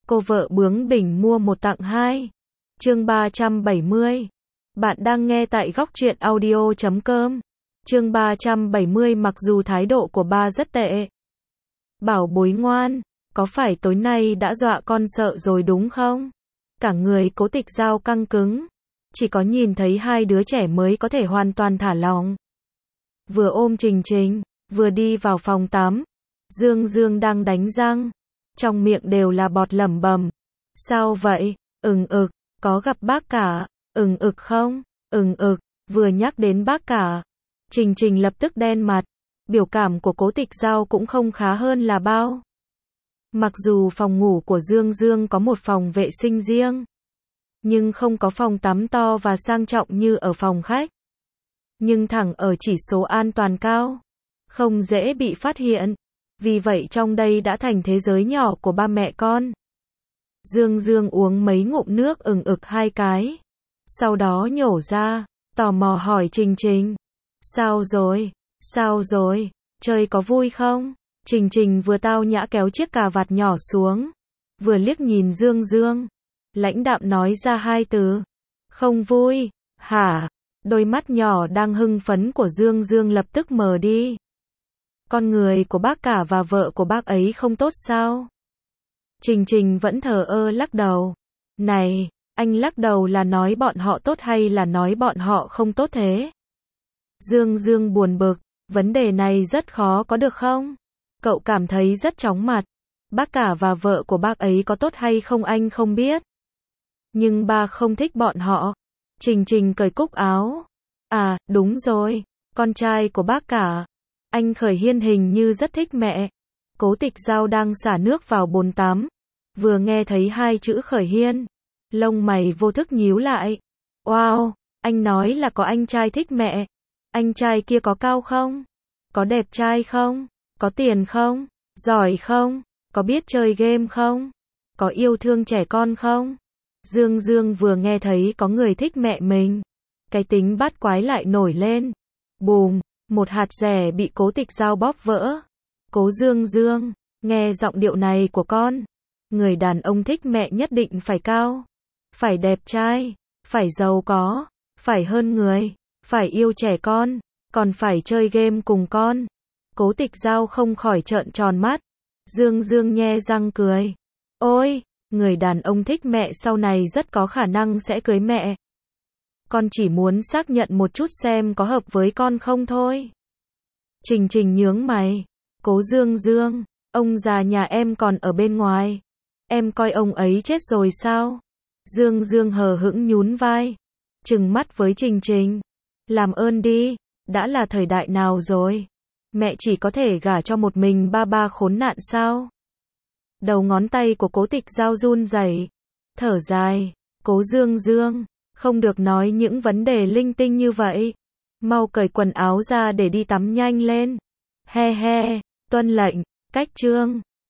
Cô vợ bướng bỉnh mua một tặng hai. Chương 370. Bạn đang nghe tại Góc Truyện Audio.com. Chương 370. Mặc dù thái độ của ba rất tệ. Bảo bối ngoan, có phải tối nay đã dọa con sợ rồi đúng không? Cả người Cố Tịch Dao căng cứng. Chỉ có nhìn thấy hai đứa trẻ mới có thể hoàn toàn thả lỏng. Vừa ôm Trình Trình, vừa đi vào phòng tắm. Dương Dương đang đánh răng. Trong miệng đều là bọt lẩm bẩm. Sao vậy? Có gặp bác cả? Không? Vừa nhắc đến bác cả. Trình Trình lập tức đen mặt. Biểu cảm của Cố Tịch Dao cũng không khá hơn là bao. Mặc dù phòng ngủ của Dương Dương có một phòng vệ sinh riêng, nhưng không có phòng tắm to và sang trọng như ở phòng khách. Nhưng thẳng ở chỉ số an toàn cao, không dễ bị phát hiện. Vì vậy trong đây đã thành thế giới nhỏ của ba mẹ con. Dương Dương uống mấy ngụm nước hai cái. Sau đó nhổ ra, tò mò hỏi Trình Trình. Sao rồi? Chơi có vui không? Trình Trình vừa tao nhã kéo chiếc cà vạt nhỏ xuống, vừa liếc nhìn Dương Dương. Lãnh đạm nói ra hai từ. Không vui, hả? Đôi mắt nhỏ đang hưng phấn của Dương Dương lập tức mờ đi. Con người của bác cả và vợ của bác ấy không tốt sao? Trình Trình vẫn thờ ơ lắc đầu. Này, anh lắc đầu là nói bọn họ tốt hay là nói bọn họ không tốt thế? Dương Dương buồn bực, vấn đề này rất khó có được không? Cậu cảm thấy rất chóng mặt. Bác cả và vợ của bác ấy có tốt hay không anh không biết. Nhưng ba không thích bọn họ. Trình Trình cởi cúc áo. À, đúng rồi, con trai của bác cả. Anh Khởi Hiên hình như rất thích mẹ. Cố Tịch Dao đang xả nước vào bồn tắm. Vừa nghe thấy hai chữ Khởi Hiên, lông mày vô thức nhíu lại. Wow, anh nói là có anh trai thích mẹ. Anh trai kia có cao không? Có đẹp trai không? Có tiền không? Giỏi không? Có biết chơi game không? Có yêu thương trẻ con không? Dương Dương vừa nghe thấy có người thích mẹ mình, cái tính bát quái lại nổi lên. Bùm, một hạt dẻ bị Cố Tịch Dao bóp vỡ. Cố Dương Dương, nghe giọng điệu này của con. Người đàn ông thích mẹ nhất định phải cao, phải đẹp trai, phải giàu có, phải hơn người, phải yêu trẻ con, còn phải chơi game cùng con. Cố Tịch Dao không khỏi trợn tròn mắt. Dương Dương nhe răng cười. Ôi, người đàn ông thích mẹ sau này rất có khả năng sẽ cưới mẹ. Con chỉ muốn xác nhận một chút xem có hợp với con không thôi. Trình Trình nhướng mày. Cố Dương Dương, ông già nhà em còn ở bên ngoài. Em coi ông ấy chết rồi sao? Dương Dương hờ hững nhún vai, trừng mắt với Trình Trình. Làm ơn đi, đã là thời đại nào rồi? Mẹ chỉ có thể gả cho một mình ba khốn nạn sao? Đầu ngón tay của Cố Tịch Dao run rẩy, thở dài. Cố Dương Dương, không được nói những vấn đề linh tinh như vậy. Mau cởi quần áo ra để đi tắm nhanh lên. He he, tuân lệnh, cách chương.